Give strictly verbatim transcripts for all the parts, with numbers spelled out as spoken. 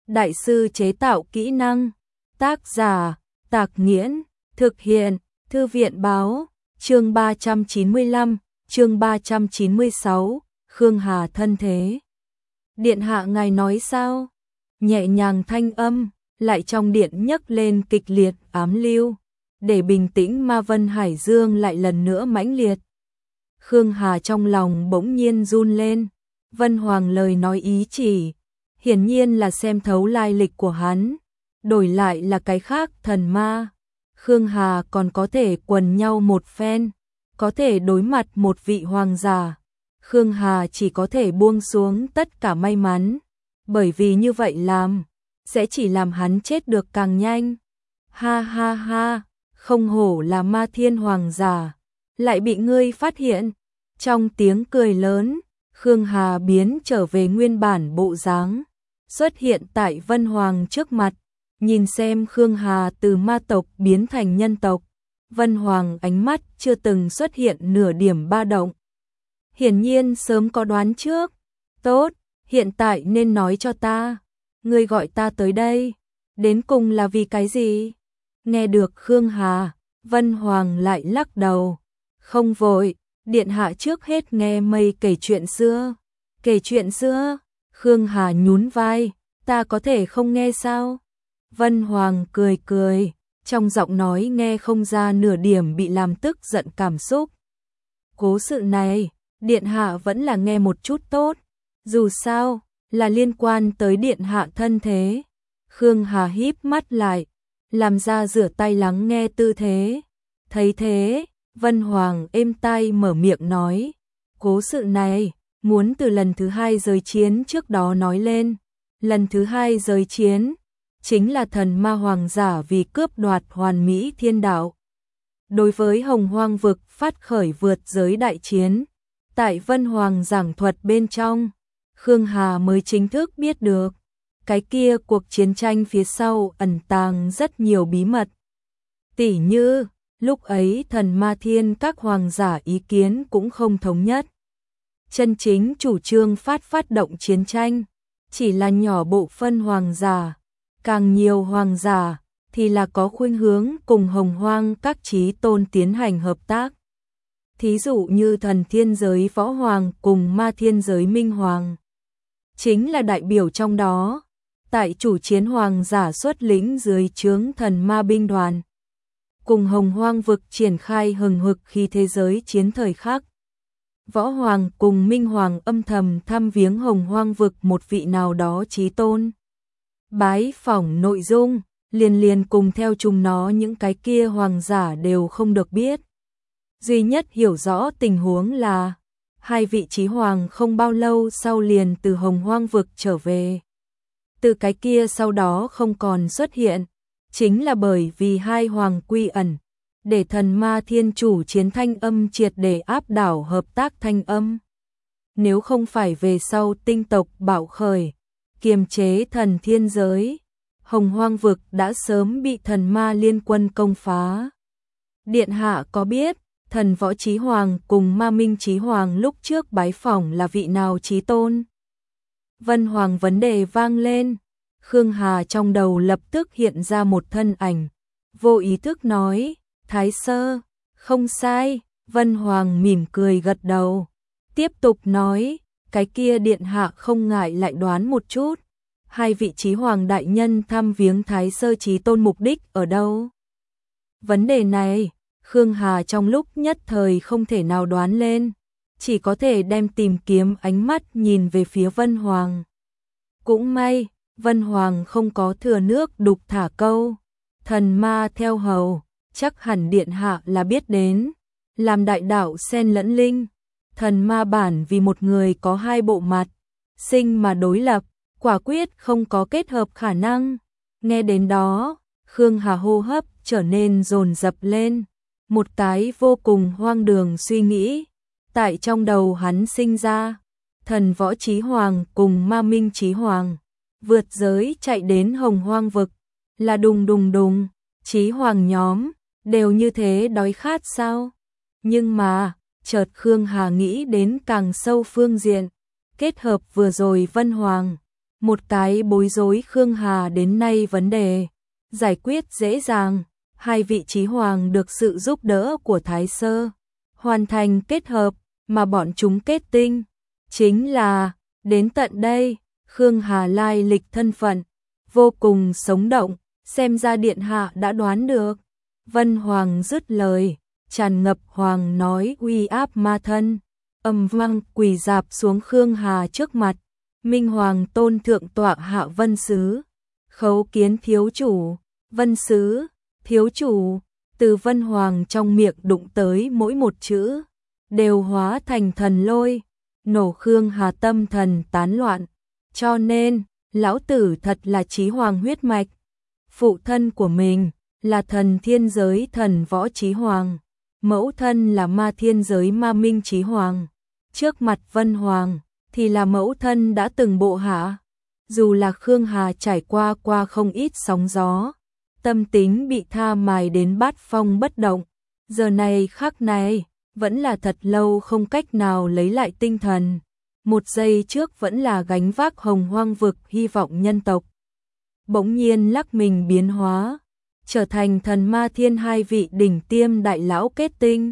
đại sư chế tạo kỹ năng. Tác giả, Tạc Nghiễn, thực hiện, Thư viện báo, chương ba trăm chín mươi lăm, chương ba trăm chín mươi sáu, Khương Hà thân thế. Điện hạ ngài nói sao? Nhẹ nhàng thanh âm, lại trong điện nhấc lên kịch liệt ám lưu, để bình tĩnh Ma Vân Hải Dương lại lần nữa mãnh liệt. Khương Hà trong lòng bỗng nhiên run lên, Vân Hoàng lời nói ý chỉ, hiển nhiên là xem thấu lai lịch của hắn, đổi lại là cái khác thần ma. Khương Hà còn có thể quần nhau một phen, có thể đối mặt một vị hoàng giả. Khương Hà chỉ có thể buông xuống tất cả may mắn, bởi vì như vậy làm, sẽ chỉ làm hắn chết được càng nhanh. Ha ha ha, không hổ là Ma Thiên hoàng giả, lại bị ngươi phát hiện. Trong tiếng cười lớn, Khương Hà biến trở về nguyên bản bộ dáng, xuất hiện tại Vân Hoàng trước mặt, nhìn xem Khương Hà từ ma tộc biến thành nhân tộc. Vân Hoàng ánh mắt chưa từng xuất hiện nửa điểm ba động. Hiển nhiên sớm có đoán trước. Tốt, hiện tại nên nói cho ta, ngươi gọi ta tới đây, đến cùng là vì cái gì? Nghe được Khương Hà, Vân Hoàng lại lắc đầu. Không vội, điện hạ trước hết nghe mây kể chuyện xưa. Kể chuyện xưa? Khương Hà nhún vai, ta có thể không nghe sao? Vân Hoàng cười cười, trong giọng nói nghe không ra nửa điểm bị làm tức giận cảm xúc. Cố sự này, điện hạ vẫn là nghe một chút tốt, dù sao, là liên quan tới điện hạ thân thế. Khương Hà híp mắt lại, làm ra rửa tay lắng nghe tư thế. Thấy thế, Vân Hoàng êm tai mở miệng nói, cố sự này, muốn từ lần thứ hai giới chiến trước đó nói lên. Lần thứ hai giới chiến, chính là thần ma hoàng giả vì cướp đoạt hoàn mỹ thiên đạo. Đối với Hồng Hoang vực phát khởi vượt giới đại chiến, tại Vân Hoàng giảng thuật bên trong, Khương Hà mới chính thức biết được, cái kia cuộc chiến tranh phía sau ẩn tàng rất nhiều bí mật. Tỉ như, lúc ấy thần ma thiên các hoàng giả ý kiến cũng không thống nhất. Chân chính chủ trương phát phát động chiến tranh, chỉ là nhỏ bộ phân hoàng giả, càng nhiều hoàng giả thì là có khuynh hướng cùng Hồng Hoang các chí tôn tiến hành hợp tác. Thí dụ như thần thiên giới Võ Hoàng cùng ma thiên giới Minh Hoàng, chính là đại biểu trong đó. Tại chủ chiến hoàng giả xuất lĩnh dưới trướng thần ma binh đoàn, cùng Hồng Hoang vực triển khai hừng hực khi thế giới chiến thời khắc. Võ Hoàng cùng Minh Hoàng âm thầm thăm viếng Hồng Hoang vực một vị nào đó chí tôn. Bái phỏng nội dung, liền liền cùng theo chúng nó những cái kia hoàng giả đều không được biết. Duy nhất hiểu rõ tình huống là, hai vị chí hoàng không bao lâu sau liền từ Hồng Hoang vực trở về. Từ cái kia sau đó không còn xuất hiện, chính là bởi vì hai hoàng quy ẩn, để thần ma thiên chủ chiến thanh âm triệt để áp đảo hợp tác thanh âm. Nếu không phải về sau tinh tộc bạo khởi, kiềm chế thần thiên giới, Hồng Hoang vực đã sớm bị thần ma liên quân công phá. Điện hạ có biết, thần võ chí hoàng cùng ma minh chí hoàng lúc trước bái phỏng là vị nào chí tôn? Vân Hoàng vấn đề vang lên, Khương Hà trong đầu lập tức hiện ra một thân ảnh, vô ý thức nói, Thái Sơ. Không sai, Vân Hoàng mỉm cười gật đầu, tiếp tục nói, cái kia điện hạ không ngại lại đoán một chút, hai vị chí hoàng đại nhân thăm viếng Thái Sơ chí tôn mục đích ở đâu? Vấn đề này, Khương Hà trong lúc nhất thời không thể nào đoán lên, chỉ có thể đem tìm kiếm ánh mắt nhìn về phía Vân Hoàng. Cũng may, Vân Hoàng không có thừa nước đục thả câu, thần ma theo hầu, chắc hẳn điện hạ là biết đến, làm đại đạo xen lẫn linh, thần ma bản vì một người có hai bộ mặt, sinh mà đối lập, quả quyết không có kết hợp khả năng. Nghe đến đó, Khương Hà hô hấp trở nên dồn dập lên, một cái vô cùng hoang đường suy nghĩ tại trong đầu hắn sinh ra. Thần võ chí hoàng cùng ma minh chí hoàng vượt giới chạy đến Hồng Hoang vực, là đùng đùng đùng, chí hoàng nhóm đều như thế đói khát sao? Nhưng mà, chợt Khương Hà nghĩ đến càng sâu phương diện, kết hợp vừa rồi Vân Hoàng Một cái bối rối Khương Hà đến nay vấn đề giải quyết dễ dàng, hai vị Chí Hoàng được sự giúp đỡ của Thái Sơ hoàn thành kết hợp mà bọn chúng kết tinh, chính là đến tận đây, Khương Hà lai lịch thân phận vô cùng sống động, xem ra điện hạ đã đoán được. Vân Hoàng dứt lời, tràn ngập hoàng nói uy áp ma thân, ầm vang quỳ dạp xuống Khương Hà trước mặt. Minh Hoàng tôn thượng tọa hạ Vân Sứ, khấu kiến thiếu chủ. Vân Sứ, thiếu chủ, từ Vân Hoàng trong miệng đụng tới mỗi một chữ đều hóa thành thần lôi, nổ Khương Hà tâm thần tán loạn. Cho nên, lão tử thật là Chí Hoàng huyết mạch. Phụ thân của mình là thần thiên giới thần võ Chí Hoàng, mẫu thân là ma thiên giới ma minh Chí Hoàng. Trước mặt Vân Hoàng thì là mẫu thân đã từng bộ hạ. Dù là Khương Hà trải qua qua không ít sóng gió, tâm tính bị tha mài đến bát phong bất động, giờ này khắc này vẫn là thật lâu không cách nào lấy lại tinh thần. Một giây trước vẫn là gánh vác hồng hoang vực hy vọng nhân tộc, bỗng nhiên lắc mình biến hóa, trở thành thần ma thiên hai vị đỉnh tiêm đại lão kết tinh.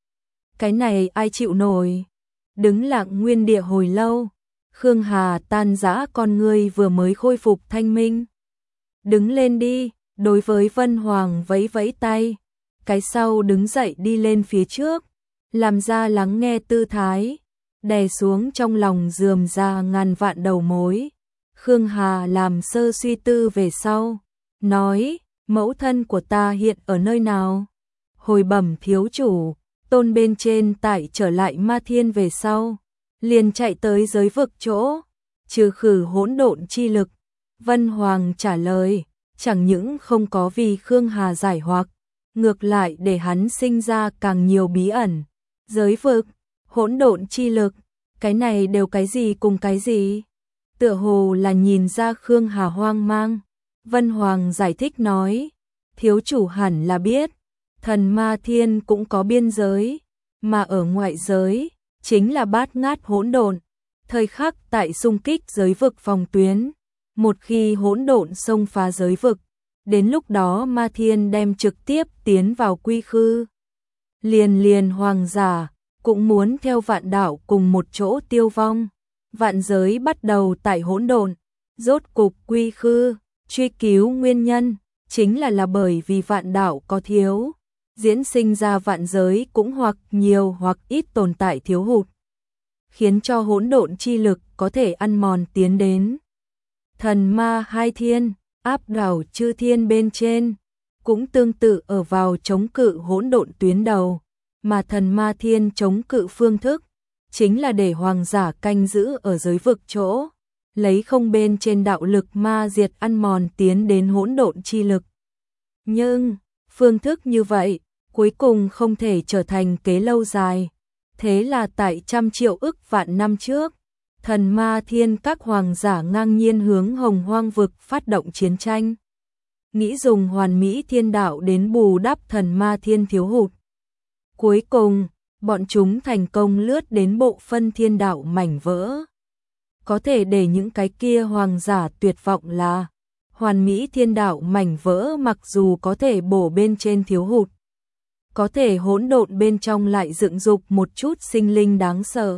Cái này ai chịu nổi? Đứng lặng nguyên địa hồi lâu, Khương Hà tan rã con ngươi vừa mới khôi phục thanh minh. Đứng lên đi, đối với Vân Hoàng vẫy vẫy tay, cái sau đứng dậy đi lên phía trước, làm ra lắng nghe tư thái, đè xuống trong lòng rườm rà ngàn vạn đầu mối. Khương Hà làm sơ suy tư về sau, nói, mẫu thân của ta hiện ở nơi nào? Hồi bẩm thiếu chủ, tôn bên trên tại trở lại ma thiên về sau, liền chạy tới giới vực chỗ, trừ khử hỗn độn chi lực. Vân Hoàng trả lời, chẳng những không có vì Khương Hà giải hoặc, ngược lại để hắn sinh ra càng nhiều bí ẩn. Giới vực, hỗn độn chi lực, cái này đều cái gì cùng cái gì? Tựa hồ là nhìn ra Khương Hà hoang mang. Vân Hoàng giải thích nói, thiếu chủ hẳn là biết, thần ma thiên cũng có biên giới, mà ở ngoại giới chính là bát ngát hỗn độn. Thời khắc tại xung kích giới vực phòng tuyến, một khi hỗn độn xông phá giới vực, đến lúc đó ma thiên đem trực tiếp tiến vào quy khư. Liền liền hoàng giả cũng muốn theo vạn đạo cùng một chỗ tiêu vong. Vạn giới bắt đầu tại hỗn độn, rốt cục quy khư. Truy cứu nguyên nhân chính là là bởi vì vạn đạo có thiếu, diễn sinh ra vạn giới cũng hoặc nhiều hoặc ít tồn tại thiếu hụt, khiến cho hỗn độn chi lực có thể ăn mòn tiến đến. Thần ma hai thiên, áp đảo chư thiên bên trên, cũng tương tự ở vào chống cự hỗn độn tuyến đầu, mà thần ma thiên chống cự phương thức chính là để hoàng giả canh giữ ở giới vực chỗ, lấy không bên trên đạo lực ma diệt ăn mòn tiến đến hỗn độn chi lực. Nhưng, phương thức như vậy, cuối cùng không thể trở thành kế lâu dài. Thế là tại trăm triệu ức vạn năm trước, thần ma thiên các hoàng giả ngang nhiên hướng hồng hoang vực phát động chiến tranh, nghĩ dùng hoàn mỹ thiên đạo đến bù đắp thần ma thiên thiếu hụt. Cuối cùng, bọn chúng thành công lướt đến bộ phân thiên đạo mảnh vỡ. Có thể để những cái kia hoàng giả tuyệt vọng là hoàn mỹ thiên đạo mảnh vỡ mặc dù có thể bổ bên trên thiếu hụt, có thể hỗn độn bên trong lại dựng dục một chút sinh linh đáng sợ,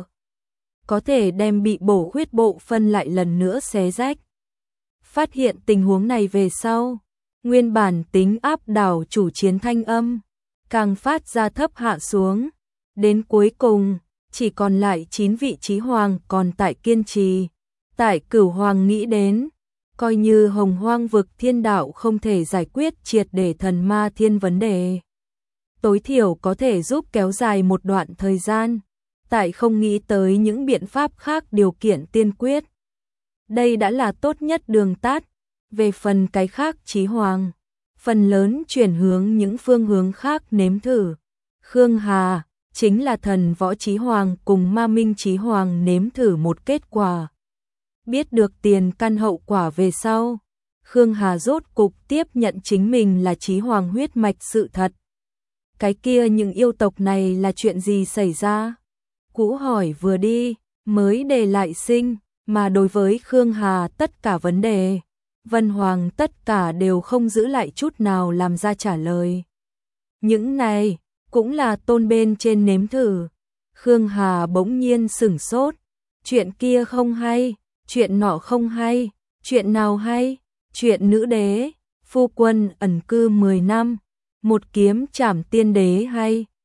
có thể đem bị bổ khuyết bộ phân lại lần nữa xé rách. Phát hiện tình huống này về sau, nguyên bản tính áp đảo chủ chiến thanh âm càng phát ra thấp hạ xuống, đến cuối cùng chỉ còn lại chín vị chí hoàng còn tại kiên trì. Tại Cửu Hoàng nghĩ đến, coi như hồng hoang vực thiên đạo không thể giải quyết triệt để thần ma thiên vấn đề, tối thiểu có thể giúp kéo dài một đoạn thời gian, tại không nghĩ tới những biện pháp khác điều kiện tiên quyết. Đây đã là tốt nhất đường tắt. Về phần cái khác chí hoàng, phần lớn chuyển hướng những phương hướng khác nếm thử. Khương Hà chính là thần võ chí hoàng cùng ma minh chí hoàng nếm thử một kết quả. Biết được tiền căn hậu quả về sau, Khương Hà rốt cục tiếp nhận chính mình là chí hoàng huyết mạch sự thật. Cái kia những yêu tộc này là chuyện gì xảy ra? Cũ hỏi vừa đi, mới để lại sinh, mà đối với Khương Hà tất cả vấn đề, Vân Hoàng tất cả đều không giữ lại chút nào làm ra trả lời. Những này cũng là tôn bên trên nếm thử. Khương Hà bỗng nhiên sửng sốt, chuyện kia không hay, chuyện nọ không hay, chuyện nào hay, chuyện nữ đế, phu quân ẩn cư mười năm, một kiếm trảm tiên đế hay.